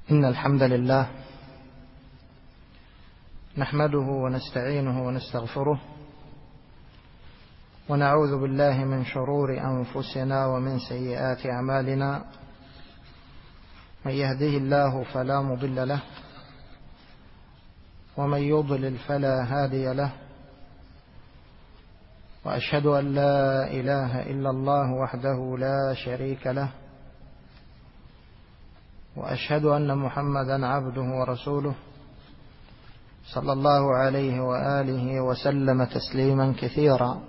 إن الحمد لله نحمده ونستعينه ونستغفره ونعوذ بالله من شرور أنفسنا ومن سيئات أعمالنا. من يهده الله فلا مضل له ومن يضلل فلا هادي له، وأشهد أن لا إله إلا الله وحده لا شريك له، وأشهد أن محمدا عبده ورسوله صلى الله عليه وآله وسلم تسليما كثيرا.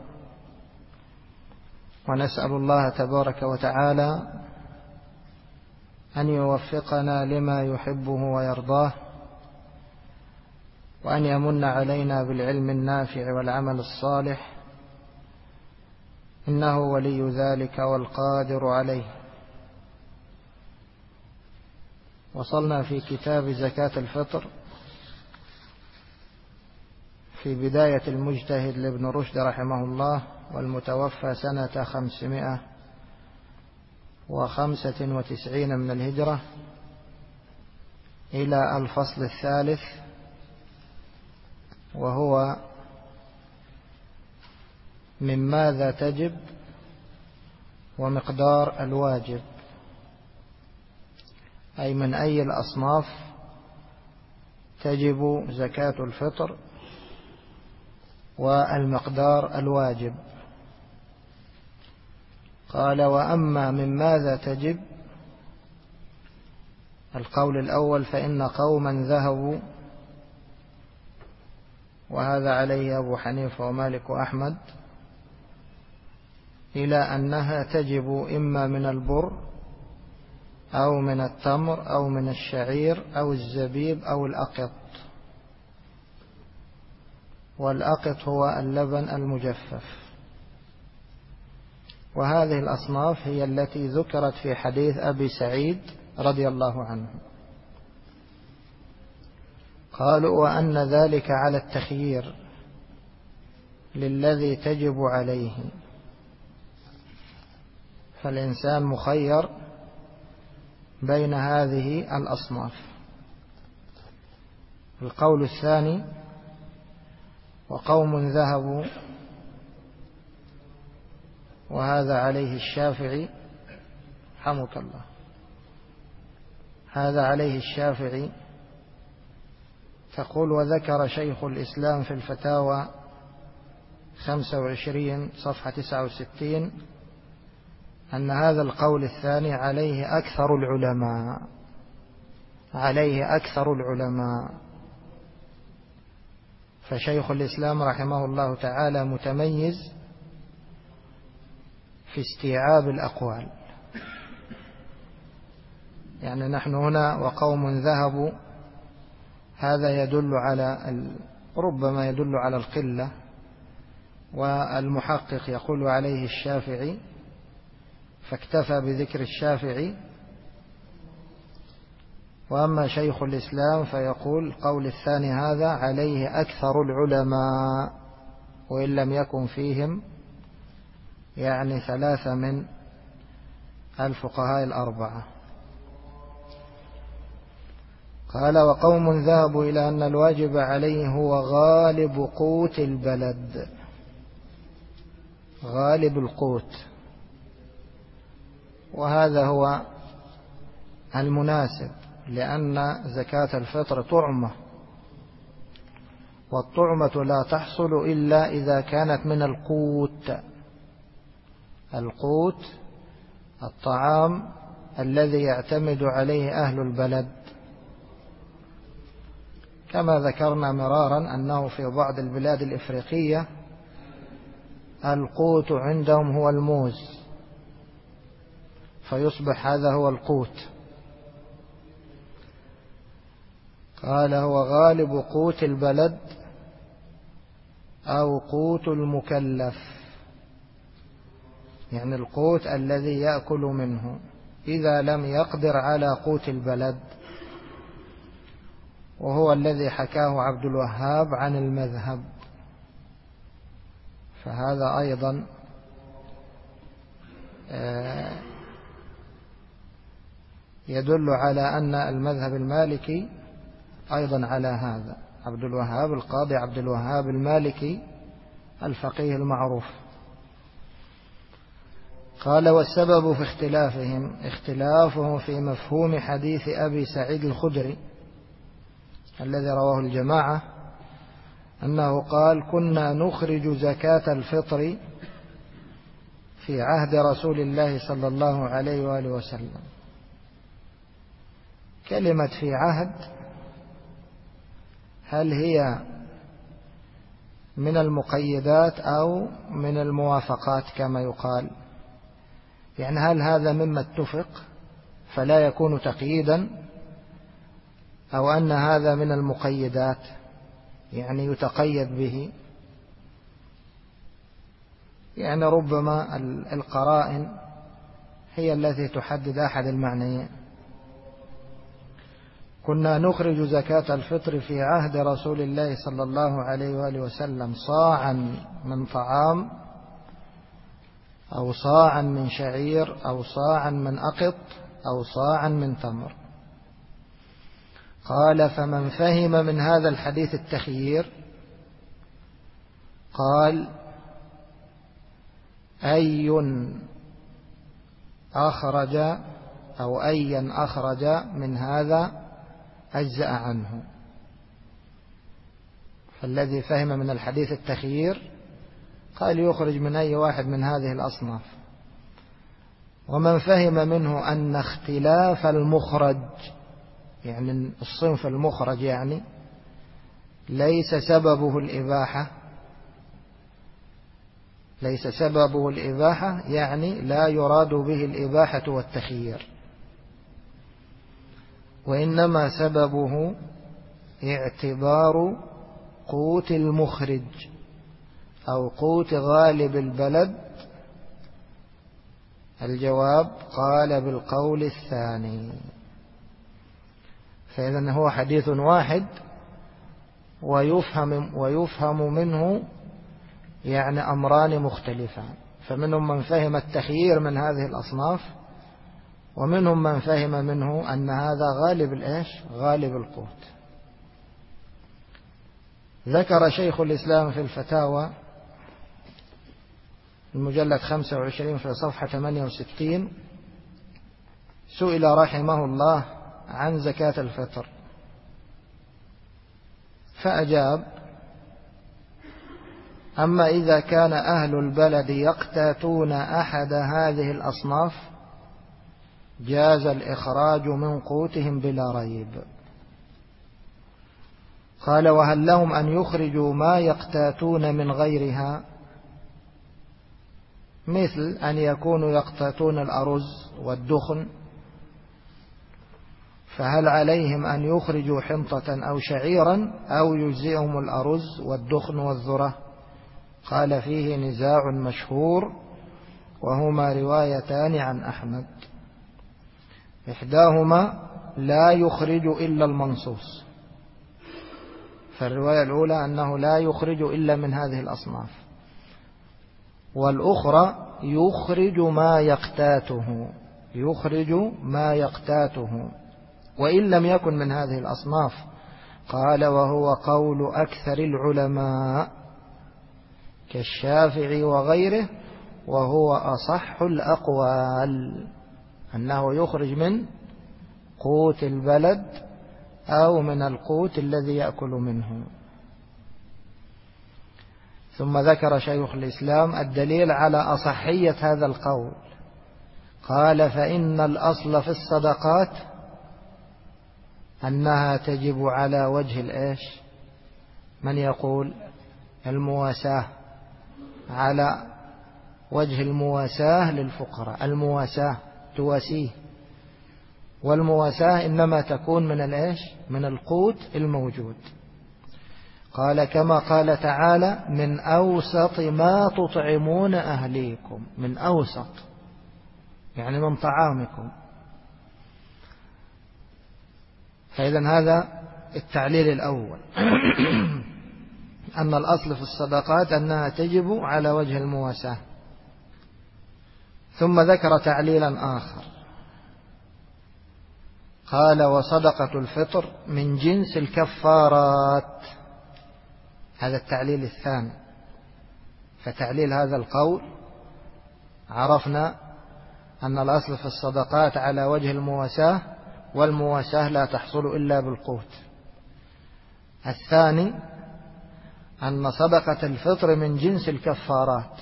ونسأل الله تبارك وتعالى أن يوفقنا لما يحبه ويرضاه، وأن يمن علينا بالعلم النافع والعمل الصالح، إنه ولي ذلك والقادر عليه. وصلنا في كتاب زكاة الفطر في بداية المجتهد لابن رشد رحمه الله، والمتوفى سنة 595 من الهجرة، إلى الفصل الثالث، وهو من ماذا تجب ومقدار الواجب، أي من أي الأصناف تجب زكاة الفطر والمقدار الواجب. قال: وأما من ماذا تجب، القول الأول: فإن قوما ذهبوا، وهذا عليه أبو حنيفة ومالك وأحمد، إلى أنها تجب إما من البر أو من التمر أو من الشعير أو الزبيب أو الأقط. والأقط هو اللبن المجفف. وهذه الأصناف هي التي ذكرت في حديث أبي سعيد رضي الله عنه. قالوا: وأن ذلك على التخيير للذي تجب عليه، فالإنسان مخير بين هذه الأصناف. القول الثاني: وقوم ذهبوا، وهذا عليه الشافعي، حمك الله، هذا عليه الشافعي. تقول: وذكر شيخ الإسلام في الفتاوى 25 صفحة 69 أن هذا القول الثاني عليه أكثر العلماء. فشيخ الإسلام رحمه الله تعالى متميز في استيعاب الأقوال. يعني نحن هنا وقوم ذهبوا، هذا يدل ربما يدل على القلة، والمحقق يقول عليه الشافعي، فاكتفى بذكر الشافعي. وأما شيخ الإسلام فيقول القول الثاني هذا عليه أكثر العلماء، وإن لم يكن فيهم يعني 3 من الفقهاء الأربعة. قال: وقوم ذهبوا إلى أن الواجب عليه هو غالب قوت البلد، غالب القوت، وهذا هو المناسب، لأن زكاة الفطر طعمة، والطعمة لا تحصل إلا إذا كانت من القوت الطعام الذي يعتمد عليه أهل البلد. كما ذكرنا مرارا أنه في بعض البلاد الإفريقية القوت عندهم هو الموز، فيصبح هذا هو القوت. قال: هو غالب قوت البلد أو قوت المكلف، يعني القوت الذي يأكل منه إذا لم يقدر على قوت البلد، وهو الذي حكاه عبد الوهاب عن المذهب. فهذا أيضا يدل على أن المذهب المالكي أيضا على هذا. عبد الوهاب القاضي عبد الوهاب المالكي الفقيه المعروف قال: والسبب في اختلافهم في مفهوم حديث أبي سعيد الخدري الذي رواه الجماعة، أنه قال: كنا نخرج زكاة الفطر في عهد رسول الله صلى الله عليه وآله وسلم. كلمة في عهد هل هي من المقيدات أو من الموافقات كما يقال؟ يعني هل هذا مما اتفق فلا يكون تقييدا، أو أن هذا من المقيدات يعني يتقيد به؟ يعني ربما القرائن هي التي تحدد أحد المعنيين. كنا نخرج زكاة الفطر في عهد رسول الله صلى الله عليه وآله وسلم صاعا من طعام أو صاعا من شعير أو صاعا من أقط أو صاعا من تمر. قال: فمن فهم من هذا الحديث التخيير قال: أي أخرج أو أيا أخرج من هذا أجزأ عنه. فالذي فهم من الحديث التخيير قال يخرج من أي واحد من هذه الأصناف. ومن فهم منه أن اختلاف المخرج يعني الصنف المخرج يعني ليس سببه الإباحة يعني لا يراد به الإباحة والتخيير، وإنما سببه اعتبار قوت المخرج أو قوت غالب البلد. الجواب قال بالقول الثاني. فإذن هو حديث واحد ويفهم منه يعني أمران مختلفان. فمنهم من فهم التخيير من هذه الأصناف، ومنهم من فهم منه أن هذا غالب القوت. ذكر شيخ الإسلام في الفتاوى المجلد 25 في صفحة 68 سئل رحمه الله عن زكاة الفطر فأجاب: أما إذا كان أهل البلد يقتاتون أحد هذه الأصناف جاز الإخراج من قوتهم بلا ريب. قال: وهل لهم أن يخرجوا ما يقتاتون من غيرها، مثل أن يكونوا يقتاتون الأرز والدخن، فهل عليهم أن يخرجوا حنطة أو شعيرا أو يجزئهم الأرز والدخن والذرة؟ قال: فيه نزاع مشهور، وهما روايتان عن أحمد، إحداهما لا يخرج إلا المنصوص، فالرواية الأولى أنه لا يخرج إلا من هذه الأصناف، والأخرى يخرج ما يقتاته وإن لم يكن من هذه الأصناف. قال: وهو قول أكثر العلماء كالشافعي وغيره، وهو أصح الأقوال، أنه يخرج من قوت البلد أو من القوت الذي يأكل منه. ثم ذكر شيخ الإسلام الدليل على أصحية هذا القول. قال: فإن الأصل في الصدقات أنها تجب على وجه من يقول المواساة، على وجه المواساة للفقراء، المواساة تواسيه، والمواساة إنما تكون من القوت الموجود. قال: كما قال تعالى: من أوسط ما تطعمون أهليكم، من أوسط يعني من طعامكم. فإذن هذا التعليل الأول أن الأصل في الصدقات أنها تجب على وجه المواساة. ثم ذكر تعليلا آخر، قال وصدقة الفطر من جنس الكفارات. هذا التعليل الثاني. فتعليل هذا القول عرفنا أن الأصل في الصدقات على وجه المواساة، والمواساة لا تحصل إلا بالقوت. الثاني أن صدقة الفطر من جنس الكفارات.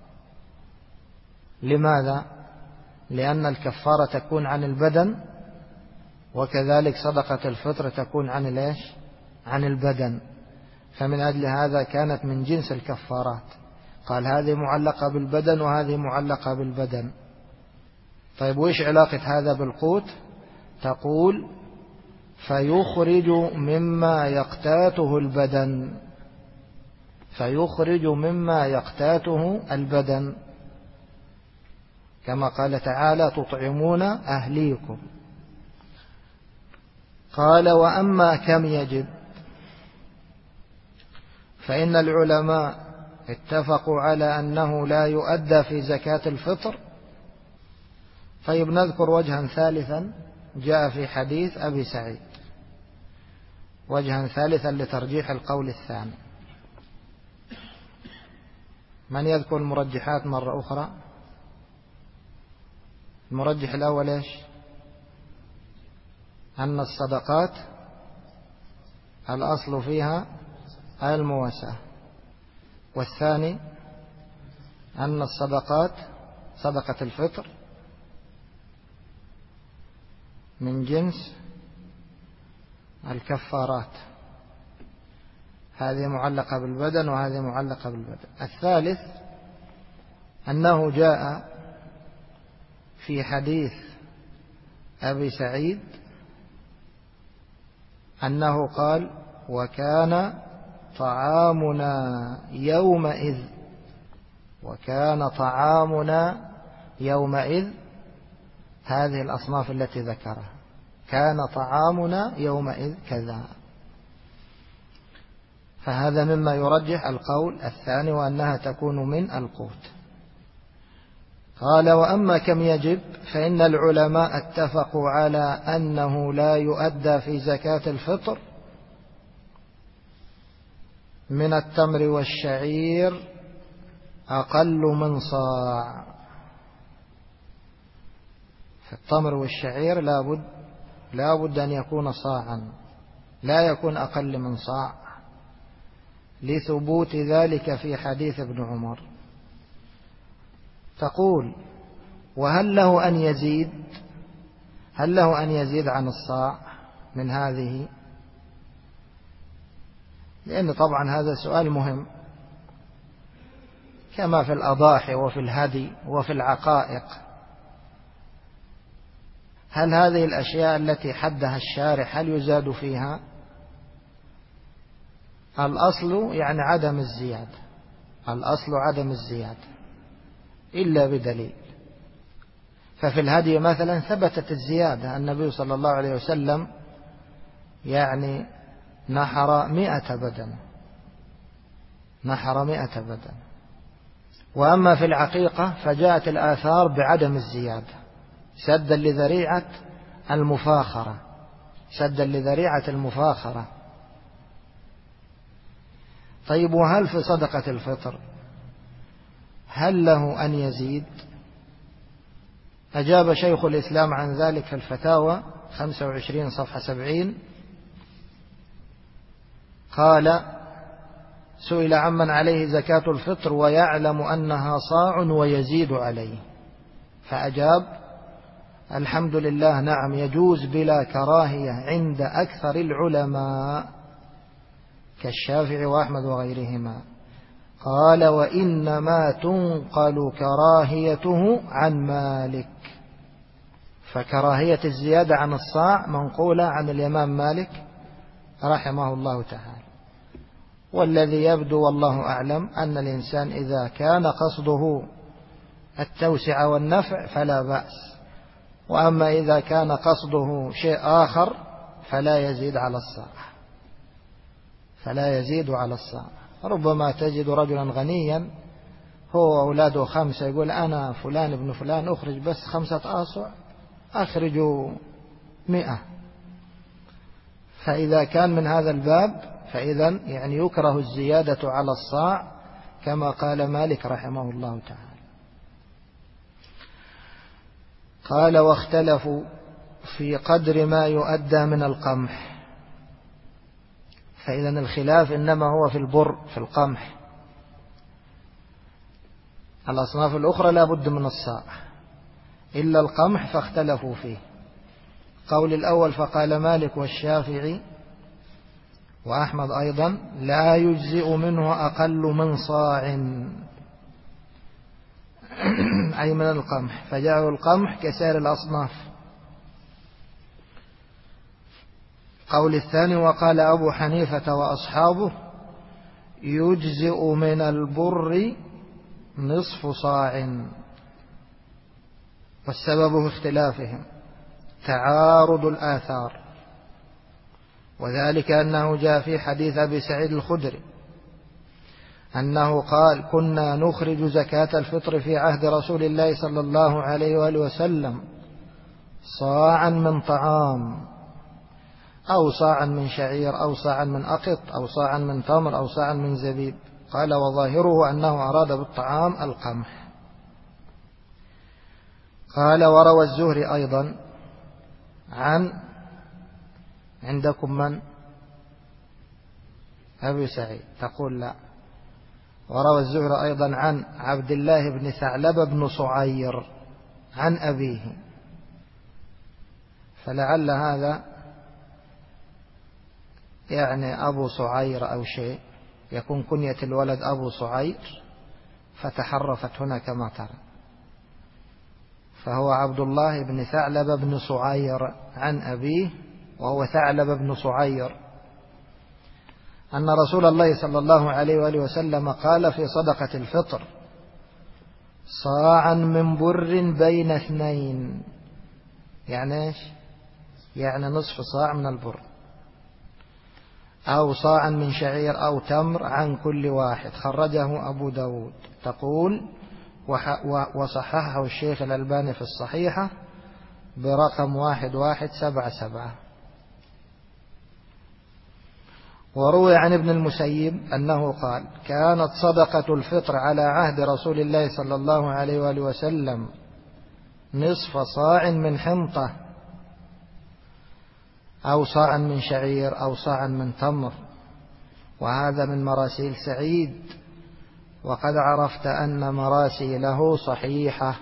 لماذا؟ لأن الكفارة تكون عن البدن، وكذلك صدقة الفطر تكون عن البدن، فمن أجل هذا كانت من جنس الكفارات. قال هذه معلقة بالبدن وهذه معلقة بالبدن. طيب وإيش علاقة هذا بالقوت؟ تقول فيخرج مما يقتاته البدن، فيخرج مما يقتاته البدن، كما قال تعالى تطعمون أهليكم. قال وأما كم يجب، فإن العلماء اتفقوا على أنه لا يؤدى في زكاة الفطر. طيب نذكر وجها ثالثا جاء في حديث أبي سعيد، وجها ثالثا لترجيح القول الثاني. من يذكر المرجحات مرة أخرى؟ المرجح الأول إيش؟ أن الصدقات الأصل فيها المواساة. والثاني أن الصدقات صدقة الفطر من جنس الكفارات، هذه معلقة بالبدن وهذه معلقة بالبدن. الثالث أنه جاء في حديث أبي سعيد أنه قال وكان طعامنا يومئذ، وكان طعامنا يومئذ، هذه الأصناف التي ذكرها، كان طعامنا يومئذ كذا. فهذا مما يرجح القول الثاني وأنها تكون من القوت. قال وأما كم يجب، فإن العلماء اتفقوا على أنه لا يؤدى في زكاة الفطر من التمر والشعير أقل من صاع. في التمر والشعير لا بد أن يكون صاعا، لا يكون أقل من صاع، لثبوت ذلك في حديث ابن عمر. تقول وهل له أن يزيد؟ هل له أن يزيد عن الصاع من هذه؟ لأن طبعا هذا سؤال مهم، كما في الأضاحي وفي الهدي وفي العقائق. هل هذه الأشياء التي حدها الشارع هل يزاد فيها؟ الأصل يعني عدم الزيادة، الأصل عدم الزيادة إلا بدليل. ففي الهدي مثلا ثبتت الزيادة، النبي صلى الله عليه وسلم يعني نحر 100 بدنة، نحر 100 بدنة. وأما في العقيقة فجاءت الآثار بعدم الزيادة سدا لذريعة المفاخرة، سدا لذريعة المفاخرة. طيب وهل في صدقة الفطر هل له أن يزيد؟ أجاب شيخ الإسلام عن ذلك في الفتاوى 25 صفحة 70. قال سئل عمن عليه زكاة الفطر ويعلم أنها صاع ويزيد عليه، فأجاب الحمد لله نعم يجوز بلا كراهية عند أكثر العلماء كالشافعي وأحمد وغيرهما. قال وإنما تنقل كراهيته عن مالك، فكراهية الزيادة عن الصاع منقولة عن الإمام مالك رحمه الله تعالى. والذي يبدو والله أعلم أن الإنسان إذا كان قصده التوسع والنفع فلا بأس، وأما إذا كان قصده شيء آخر فلا يزيد على الصاع، فلا يزيد على الصاع. ربما تجد رجلا غنيا هو أولاده 5 يقول أنا فلان ابن فلان أخرج بس 5 آصع، أخرجوا 100 فإذا كان من هذا الباب فإذا يعني يكره الزيادة على الصاع كما قال مالك رحمه الله تعالى. قال واختلفوا في قدر ما يؤدى من القمح. فإذا الخلاف إنما هو في البر، في القمح. الأصناف الأخرى لا بد من الصاع إلا القمح فاختلفوا فيه. قول الأول فقال مالك والشافعي وأحمد أيضا لا يجزئ منه أقل من صاع أي من القمح، فجعلوا القمح كسائر الأصناف. قول الثاني وقال أبو حنيفة وأصحابه يجزئ من البر نصف صاع. والسبب في اختلافهم تعارض الآثار، وذلك أنه جاء في حديث أبي سعيد الخدري أنه قال كنا نخرج زكاة الفطر في عهد رسول الله صلى الله عليه وآله وسلم صاعا من طعام أو صاعا من شعير أو صاعا من أقط أو صاعا من تمر أو صاعا من زبيب. قال وظاهره أنه أراد بالطعام القمح. قال وروى الزهري أيضا عندكم من أبي سعيد تقول لا، وروى الزهري أيضا عن عبد الله بن ثعلبة بن صعير عن أبيه، فلعل هذا يعني أبو صعير أو شيء، يكون كنية الولد أبو صعير فتحرفت هنا كما ترى، فهو عبد الله بن ثعلبة بن صعير عن أبيه وهو ثعلبة بن صعير أن رسول الله صلى الله عليه وآله وسلم قال في صدقة الفطر صاعا من بر بين اثنين، يعني إيش؟ يعني نصف صاع من البر، أو صاعا من شعير أو تمر عن كل واحد. خرجه أبو داود. تقول وصححه الشيخ الألباني في الصحيحة برقم 1177. وروي عن ابن المسيب أنه قال كانت صدقة الفطر على عهد رسول الله صلى الله عليه وآله وسلم نصف صاع من حنطة أو صاعا من شعير أو صاعا من تمر، وهذا من مراسيل سعيد، وقد عرفت أن مراسيله صحيحة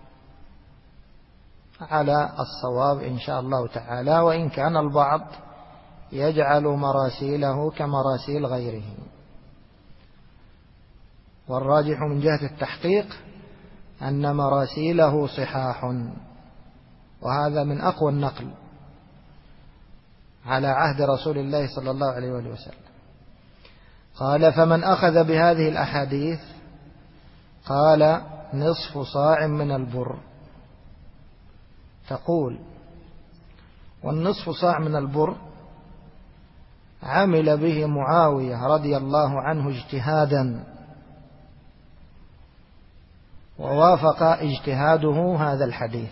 على الصواب إن شاء الله تعالى، وإن كان البعض يجعل مراسيله كمراسيل غيره، والراجح من جهة التحقيق أن مراسيله صحاح، وهذا من أقوى النقل على عهد رسول الله صلى الله عليه وسلم. قال فمن أخذ بهذه الأحاديث قال نصف صاع من البر. تقول والنصف صاع من البر عمل به معاوية رضي الله عنه اجتهادا، ووافق اجتهاده هذا الحديث،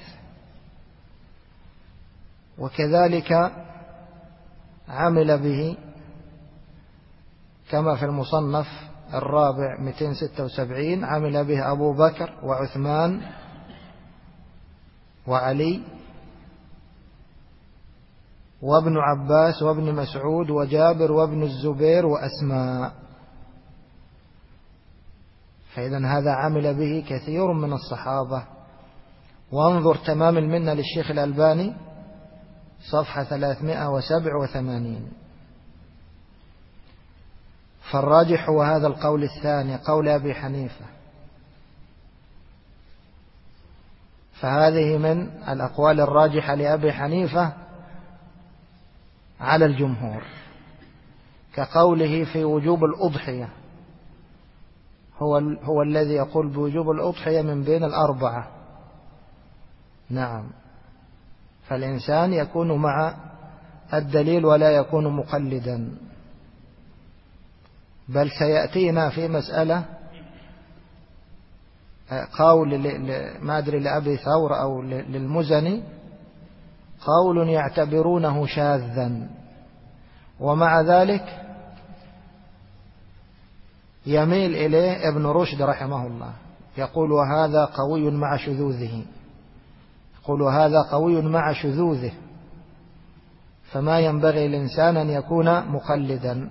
وكذلك عمل به كما في المصنف الرابع 276 عمل به أبو بكر وعثمان وعلي وابن عباس وابن مسعود وجابر وابن الزبير وأسماء. فإذا هذا عمل به كثير من الصحابة. وانظر تمام المنة للشيخ الألباني صفحة 387. فالراجح هو هذا القول الثاني، قول أبي حنيفة، فهذه من الأقوال الراجحة لأبي حنيفة على الجمهور، كقوله في وجوب الأضحية، هو الذي يقول بوجوب الأضحية من بين الأربعة. نعم، فالإنسان يكون مع الدليل ولا يكون مقلدا، بل سيأتينا في مسألة قول ما أدري لأبي ثور أو للمزني قول يعتبرونه شاذا، ومع ذلك يميل إليه ابن رشد رحمه الله، يقول وهذا قوي مع شذوذه، يقول هذا قوي مع شذوذه، فما ينبغي الإنسان أن يكون مقلدا.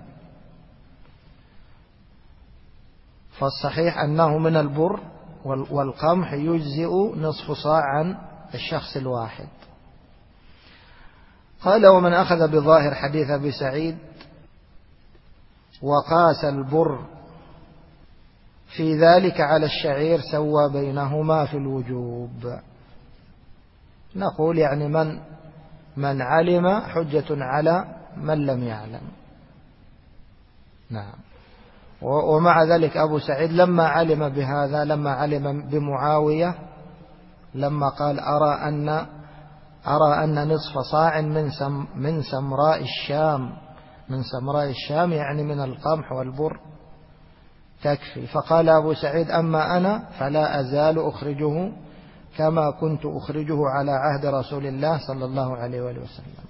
فالصحيح أنه من البر والقمح يجزئ نصف صاع عن الشخص الواحد. قال ومن أخذ بظاهر حديث أبي سعيد وقاس البر في ذلك على الشعير سوى بينهما في الوجوب. نقول يعني من علم حجة على من لم يعلم. نعم. ومع ذلك أبو سعيد لما علم بهذا، لما علم بمعاوية، لما قال أرى أن نصف صاع من سمراء الشام، من سمراء الشام يعني من القمح والبر تكفي، فقال أبو سعيد أما أنا فلا أزال أخرجه كما كنت أخرجه على عهد رسول الله صلى الله عليه وآله وسلم.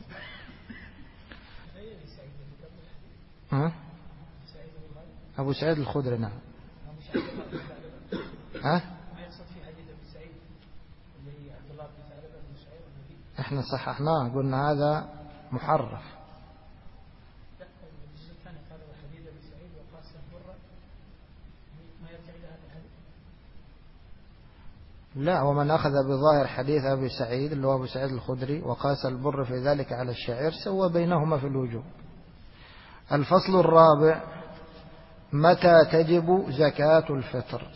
أبو سعيد الخدري. نعم. احنا صححناه قلنا هذا محرف. لا، ومن أخذ بظاهر حديث أبي سعيد اللي هو أبو سعيد الخدري وقاس البر في ذلك على الشعير سوى بينهما في الوجوب. الفصل الرابع: متى تجب زكاة الفطر؟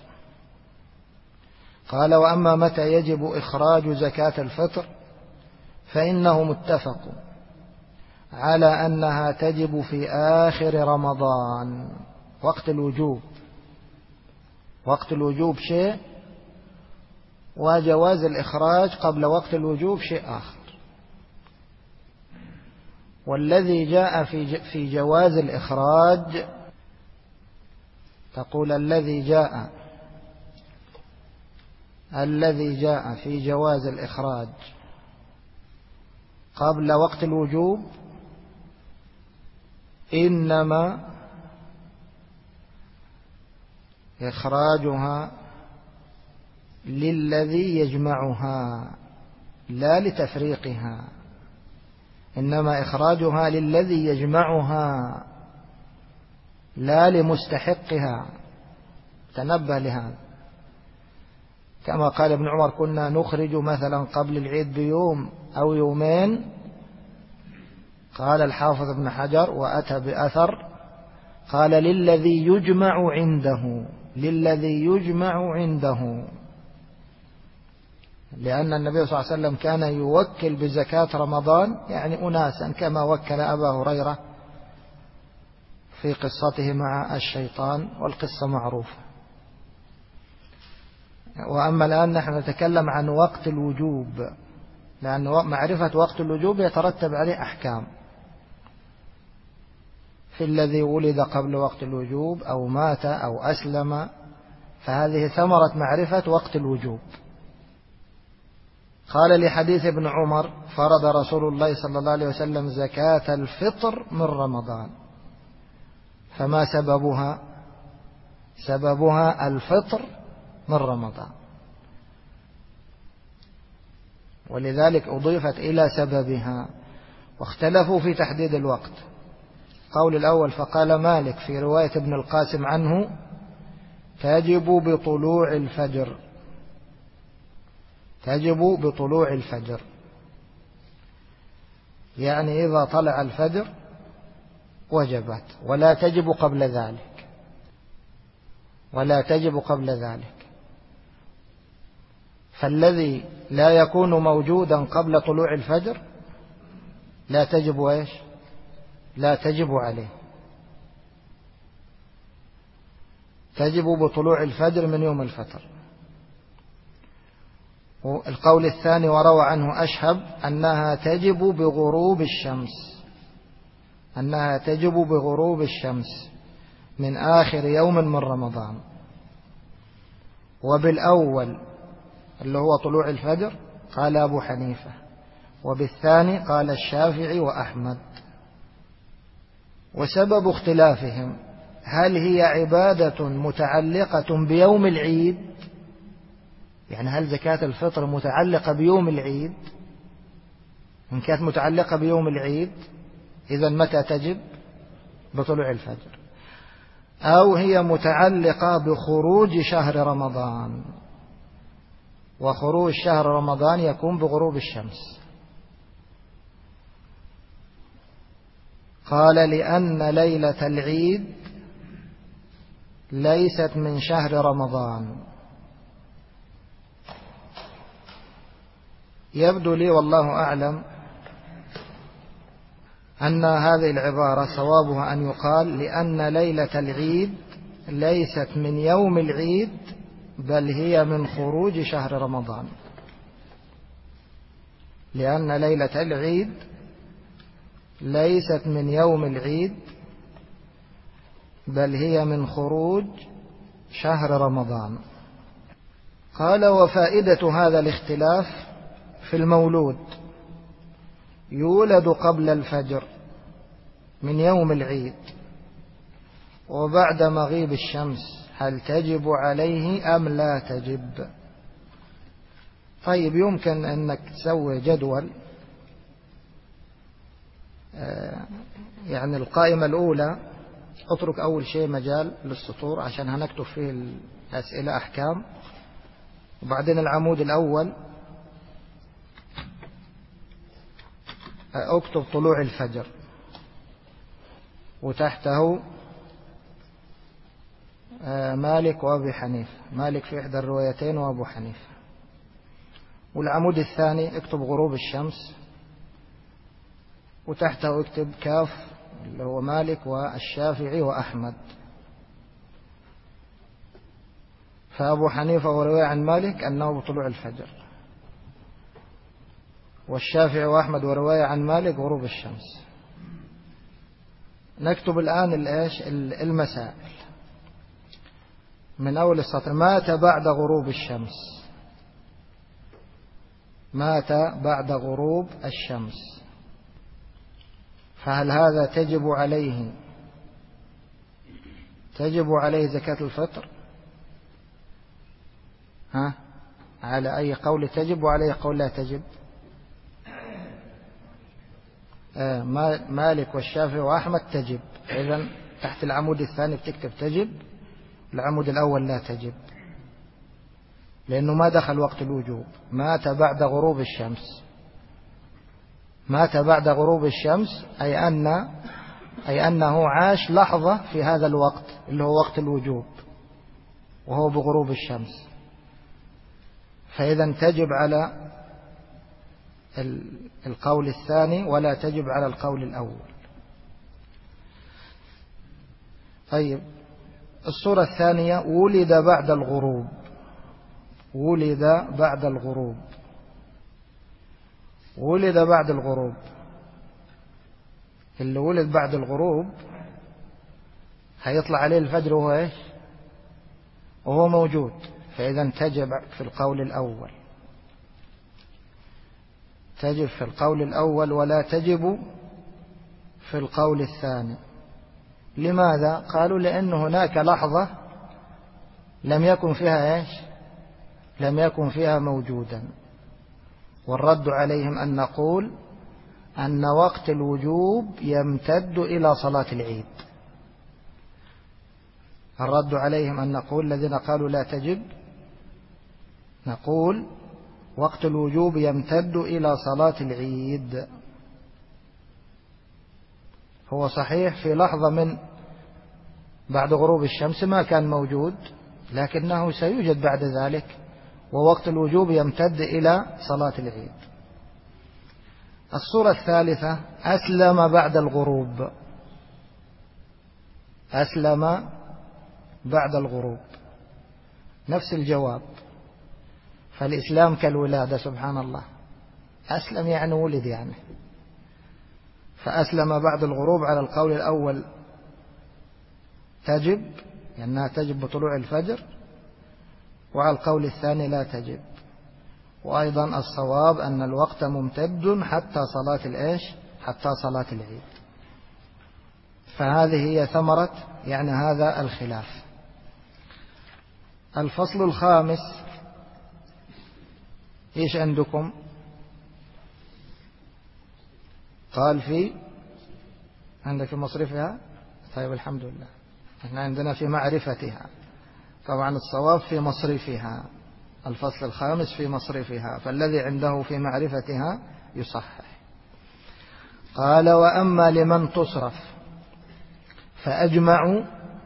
قال وأما متى يجب إخراج زكاة الفطر فإنه متفق على أنها تجب في آخر رمضان وقت الوجوب. وقت الوجوب شيء، وجواز الإخراج قبل وقت الوجوب شيء آخر. والذي جاء في جواز الإخراج، تقول الذي جاء في جواز الإخراج قبل وقت الوجوب إنما إخراجها للذي يجمعها لا لتفريقها، إنما إخراجها للذي يجمعها لا لمستحقها. تنبه لهذا، كما قال ابن عمر كنا نخرج مثلا قبل العيد بيوم أو يومين. قال الحافظ ابن حجر وأتى بأثر قال للذي يجمع عنده، للذي يجمع عنده، لأن النبي صلى الله عليه وسلم كان يوكل بزكاة رمضان يعني أناسا كما وكل أبا هريرة في قصته مع الشيطان، والقصة معروفة. وأما الآن نحن نتكلم عن وقت الوجوب، لأن معرفة وقت الوجوب يترتب عليه أحكام في الذي ولد قبل وقت الوجوب أو مات أو أسلم، فهذه ثمرة معرفة وقت الوجوب. قال لحديث ابن عمر فرض رسول الله صلى الله عليه وسلم زكاة الفطر من رمضان، فما سببها؟ سببها الفطر من رمضان، ولذلك أضيفت إلى سببها. واختلفوا في تحديد الوقت. قول الأول فقال مالك في رواية ابن القاسم عنه تجب بطلوع الفجر، تجب بطلوع الفجر، يعني إذا طلع الفجر وجبت، ولا تجب قبل ذلك، ولا تجب قبل ذلك. فالذي لا يكون موجودا قبل طلوع الفجر لا تجب إيش؟ لا تجب عليه، تجب بطلوع الفجر من يوم الفطر. القول الثاني وروى عنه أشهب أنها تجب بغروب الشمس، أنها تجب بغروب الشمس من آخر يوم من رمضان. وبالأول اللي هو طلوع الفجر قال أبو حنيفة، وبالثاني قال الشافعي وأحمد. وسبب اختلافهم هل هي عبادة متعلقة بيوم العيد، يعني هل زكاة الفطر متعلقة بيوم العيد؟ إن كانت متعلقة بيوم العيد إذن متى تجب؟ بطلوع الفجر. أو هي متعلقة بخروج شهر رمضان، وخروج شهر رمضان يكون بغروب الشمس. قال لأن ليلة العيد ليست من شهر رمضان. يبدو لي والله أعلم أن هذه العبارة صوابها أن يقال لأن ليلة العيد ليست من يوم العيد بل هي من خروج شهر رمضان، لأن ليلة العيد ليست من يوم العيد بل هي من خروج شهر رمضان. قال وفائدة هذا الاختلاف في المولود يولد قبل الفجر من يوم العيد وبعد مغيب الشمس، هل تجب عليه أم لا تجب؟ طيب يمكن أنك تسوي جدول، يعني القائمة الأولى اترك أول شيء مجال للسطور عشان هنكتب فيه الأسئلة أحكام، وبعدين العمود الأول اكتب طلوع الفجر، وتحته مالك وأبي حنيفة، مالك في إحدى الروايتين وأبو حنيفة. والعمود الثاني اكتب غروب الشمس، وتحته اكتب كاف اللي هو مالك والشافعي وأحمد. فأبو حنيفة ورواية عن مالك أنه بطلوع الفجر، والشافعي وأحمد ورواية عن مالك غروب الشمس. نكتب الآن المسائل من أول السطر. مات بعد غروب الشمس، مات بعد غروب الشمس، فهل هذا تجب عليه زكاة الفطر؟ على أي قول تجب وعلى أي قول لا تجب؟ مالك والشافعي وأحمد تجب. إذن تحت العمود الثاني بتكتب تجب، العمود الأول لا تجب، لأنه ما دخل وقت الوجوب. مات بعد غروب الشمس، مات بعد غروب الشمس أي أنه عاش لحظة في هذا الوقت اللي هو وقت الوجوب وهو بغروب الشمس، فإذا تجب على القول الثاني ولا تجب على القول الأول. طيب الصورة الثانية ولد بعد الغروب، ولد بعد الغروب، ولد بعد الغروب. اللي ولد بعد الغروب هيطلع عليه الفجر وهو ايش؟ وهو موجود، فإذا تجب في القول الأول، تجب في القول الأول ولا تجب في القول الثاني. لماذا؟ قالوا لأن هناك لحظة لم يكن فيها ايش؟ لم يكن فيها موجودا. والرد عليهم أن نقول أن وقت الوجوب يمتد إلى صلاة العيد. الرد عليهم أن نقول الذين قالوا لا تجب، نقول وقت الوجوب يمتد إلى صلاة العيد. هو صحيح في لحظة من بعد غروب الشمس ما كان موجود، لكنه سيوجد بعد ذلك، ووقت الوجوب يمتد إلى صلاة العيد. الصورة الثالثة أسلم بعد الغروب، أسلم بعد الغروب، نفس الجواب. فالإسلام كالولادة سبحان الله، أسلم يعني ولد يعني. فأسلم بعد الغروب على القول الأول تجب، لأنها تجب بطلوع الفجر، وعلى القول الثاني لا تجب. وأيضا الصواب أن الوقت ممتد حتى صلاة العيد. فهذه هي ثمرة يعني هذا الخلاف. الفصل الخامس إيش عندكم؟ قال عندك في مصرفها. طيب الحمد لله، احنا عندنا في معرفتها، طبعا الصواب في مصرفها. الفصل الخامس في مصرفها، فالذي عنده في معرفتها يصحح. قال: وأما لمن تصرف فأجمعوا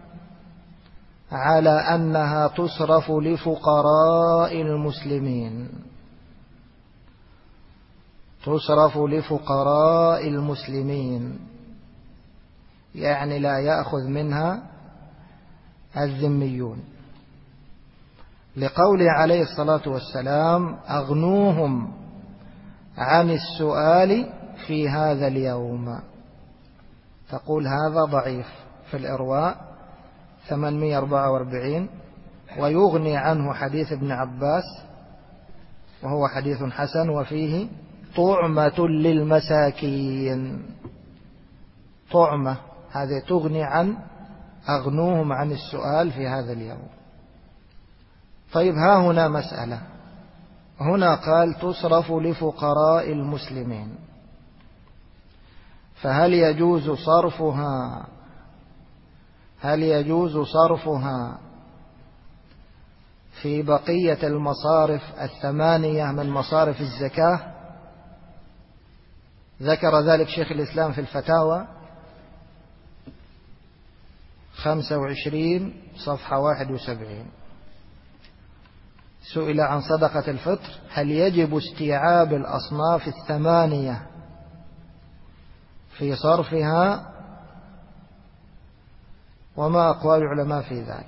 على أنها تصرف لفقراء المسلمين، تصرف لفقراء المسلمين، يعني لا يأخذ منها الذميون، لقوله عليه الصلاة والسلام: أغنوهم عن السؤال في هذا اليوم. تقول هذا ضعيف في الإرواء 844، ويغني عنه حديث ابن عباس وهو حديث حسن، وفيه طعمة للمساكين. طعمة هذه تغني عن أغنوهم عن السؤال في هذا اليوم. طيب ها هنا مسألة، هنا قال تصرف لفقراء المسلمين، فهل يجوز صرفها في بقية المصارف 8 من مصارف الزكاة؟ ذكر ذلك شيخ الإسلام في الفتاوى 25 صفحة 71. سئل عن صدقة الفطر: هل يجب استيعاب الأصناف 8 في صرفها؟ وما أقوال العلماء في ذلك؟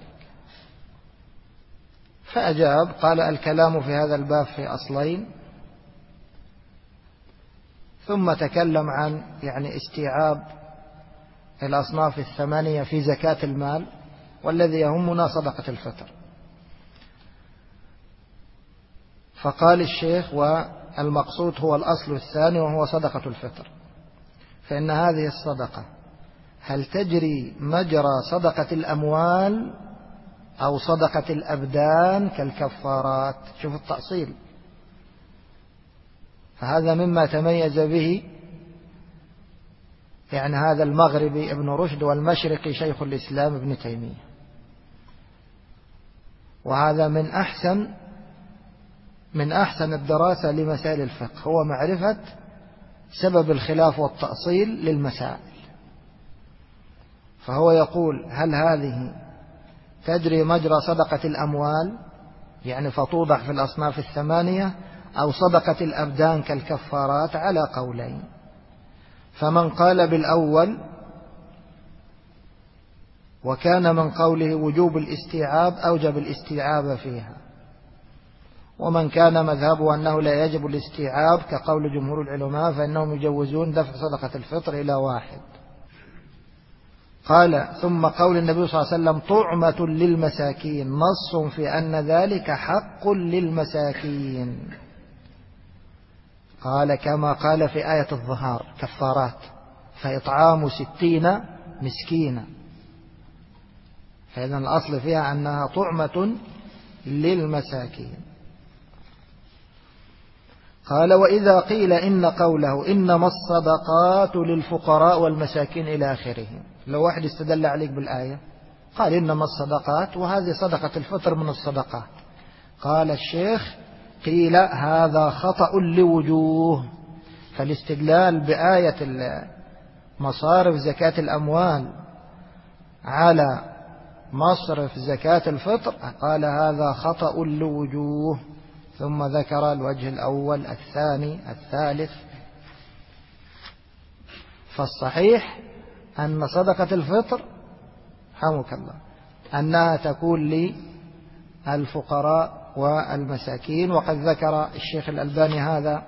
فأجاب قال: الكلام في هذا الباب في أصلين، ثم تكلم عن يعني استيعاب الأصناف 8 في زكاة المال، والذي يهمنا صدقة الفطر. فقال الشيخ: والمقصود هو الأصل الثاني وهو صدقة الفطر، فإن هذه الصدقة هل تجري مجرى صدقة الأموال أو صدقة الأبدان كالكفارات؟ شوف التأصيل. فهذا مما تميز به يعني هذا المغربي ابن رشد، والمشرقي شيخ الإسلام ابن تيمية. وهذا من أحسن الدراسة لمسائل الفقه، هو معرفة سبب الخلاف والتأصيل للمسائل. فهو يقول: هل هذه تجري مجرى صدقة الأموال يعني فتوضع في الأصناف 8، أو صدقة الأبدان كالكفارات؟ على قولين. فمن قال بالأول وكان من قوله وجوب الاستيعاب أوجب الاستيعاب فيها، ومن كان مذهبه أنه لا يجب الاستيعاب كقول جمهور العلماء فإنهم يجوزون دفع صدقة الفطر إلى 1. قال: ثم قول النبي صلى الله عليه وسلم طعمة للمساكين، نص في أن ذلك حق للمساكين. قال: كما قال في آية الظهار كفارات، فإطعام 60 مسكينا. فإذا الأصل فيها أنها طعمة للمساكين. قال: وإذا قيل إن قوله إنما الصدقات للفقراء والمساكين إلى آخره، لو واحد استدل عليك بالآية قال إنما الصدقات وهذه صدقة الفطر من الصدقات، قال الشيخ: قيل هذا خطأ لوجوه. فالاستدلال بآية مصارف زكاة الأموال على مصرف زكاة الفطر، قال هذا خطأ لوجوه. ثم ذكر الوجه الأول الثاني الثالث. فالصحيح أن صدقة الفطر حمك الله أنها تكون للفقراء والمساكين، وقد ذكر الشيخ الألباني هذا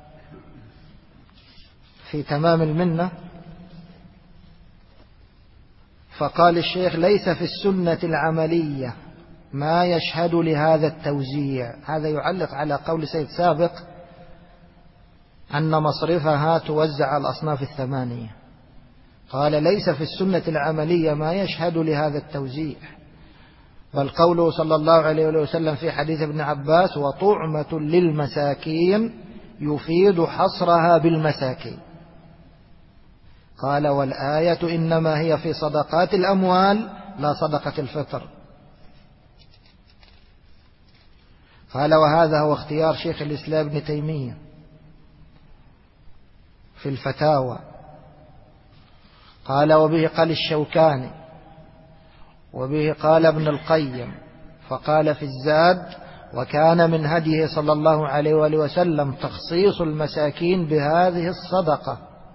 في تمام المنة. فقال الشيخ: ليس في السنة العملية ما يشهد لهذا التوزيع. هذا يعلق على قول سيد سابق أن مصرفها توزع على الأصناف 8. قال ليس في السنة العملية ما يشهد لهذا التوزيع، بل قوله صلى الله عليه وسلم في حديث ابن عباس وطعمة للمساكين يفيد حصرها بالمساكين. قال والآية إنما هي في صدقات الأموال لا صدقة الفطر. قال وهذا هو اختيار شيخ الإسلام ابن تيمية في الفتاوى. قال وبه قال الشوكاني، وبه قال ابن القيم، فقال في الزاد وكان من هديه صلى الله عليه وآله وسلم تخصيص المساكين بهذه الصدقة.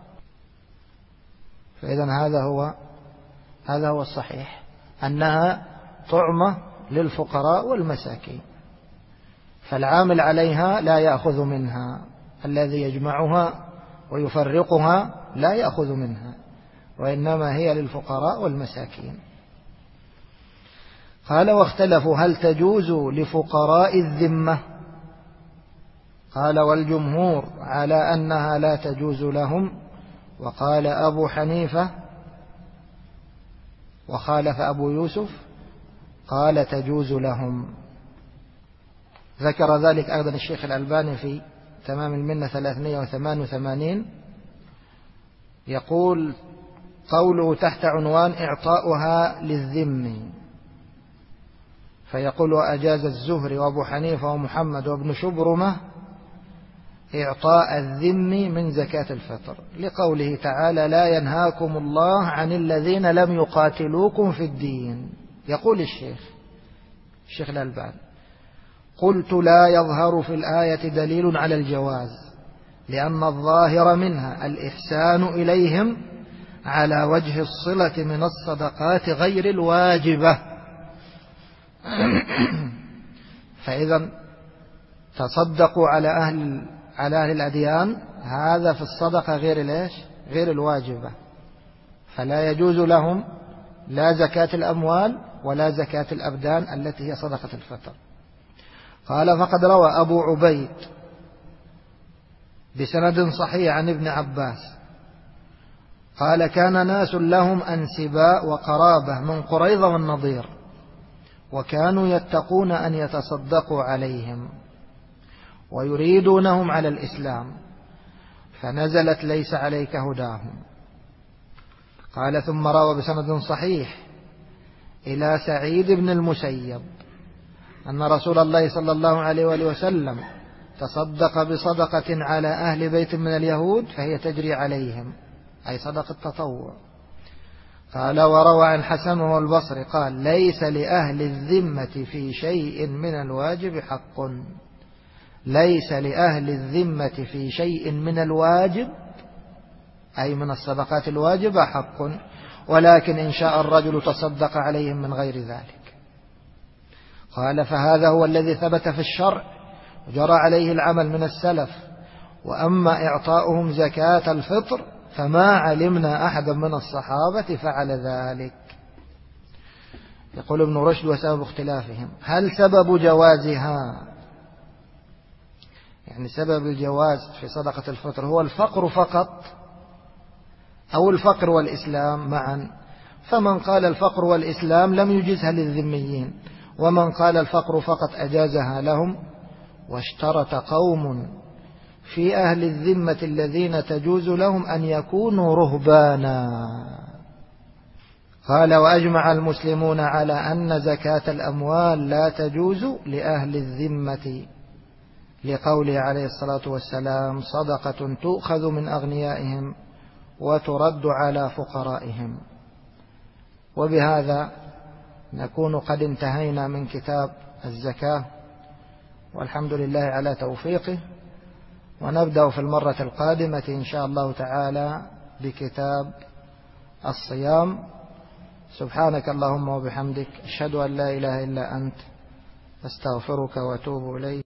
فإذا هذا هو الصحيح، أنها طعمة للفقراء والمساكين، فالعامل عليها لا يأخذ منها، الذي يجمعها ويفرقها لا يأخذ منها، وإنما هي للفقراء والمساكين. قال واختلفوا هل تجوز لفقراء الذمة؟ قال والجمهور على أنها لا تجوز لهم، وقال أبو حنيفة وخالف أبو يوسف قال تجوز لهم. ذكر ذلك أيضا الشيخ الألباني في تمام المنة 388، يقول قوله تحت عنوان إعطاؤها للذم، فيقول وأجاز الزهري وأبو حنيفة ومحمد وابن شبرمة إعطاء الذم من زكاة الفطر، لقوله تعالى لا ينهاكم الله عن الذين لم يقاتلوكم في الدين. يقول الشيخ الألباني قلت لا يظهر في الآية دليل على الجواز، لأن الظاهر منها الإحسان إليهم على وجه الصلة من الصدقات غير الواجبة. فإذا تصدقوا على أهل الأديان، هذا في الصدقة غير الواجبة، فلا يجوز لهم لا زكاة الأموال ولا زكاة الأبدان التي هي صدقة الفطر. قال فقد روى أبو عبيد بسند صحيح عن ابن عباس قال كان ناس لهم أنسباء وقرابة من قريظة والنضير، وكانوا يتقون أن يتصدقوا عليهم ويريدونهم على الإسلام، فنزلت ليس عليك هداهم. قال ثم روى بسند صحيح إلى سعيد بن المسيب أن رسول الله صلى الله عليه وآله وسلم تصدق بصدقة على أهل بيت من اليهود فهي تجري عليهم، أي صدقة التطوع. قال وروى عن حسن والبصري قال ليس لأهل الذمة في شيء من الواجب حق، ليس لأهل الذمة في شيء من الواجب أي من الصدقات الواجبة حق، ولكن إن شاء الرجل تصدق عليهم من غير ذلك. قال فهذا هو الذي ثبت في الشرع وجرى عليه العمل من السلف، وأما إعطاؤهم زكاة الفطر فما علمنا أحدا من الصحابة فعل ذلك. يقول ابن رشد وسبب اختلافهم هل سبب جوازها، يعني سبب الجواز في صدقة الفطر هو الفقر فقط أو الفقر والإسلام معا؟ فمن قال الفقر والإسلام لم يجزها للذميين، ومن قال الفقر فقط أجازها لهم. واشترط قوم في أهل الذمة الذين تجوز لهم أن يكونوا رهبانا. قال وأجمع المسلمون على أن زكاة الأموال لا تجوز لأهل الذمة، لقوله عليه الصلاة والسلام صدقة تؤخذ من أغنيائهم وترد على فقرائهم. وبهذا نكون قد انتهينا من كتاب الزكاة، والحمد لله على توفيقه، ونبدأ في المرة القادمة إن شاء الله تعالى بكتاب الصيام. سبحانك اللهم وبحمدك أشهد أن لا إله إلا أنت أستغفرك وأتوب إليك.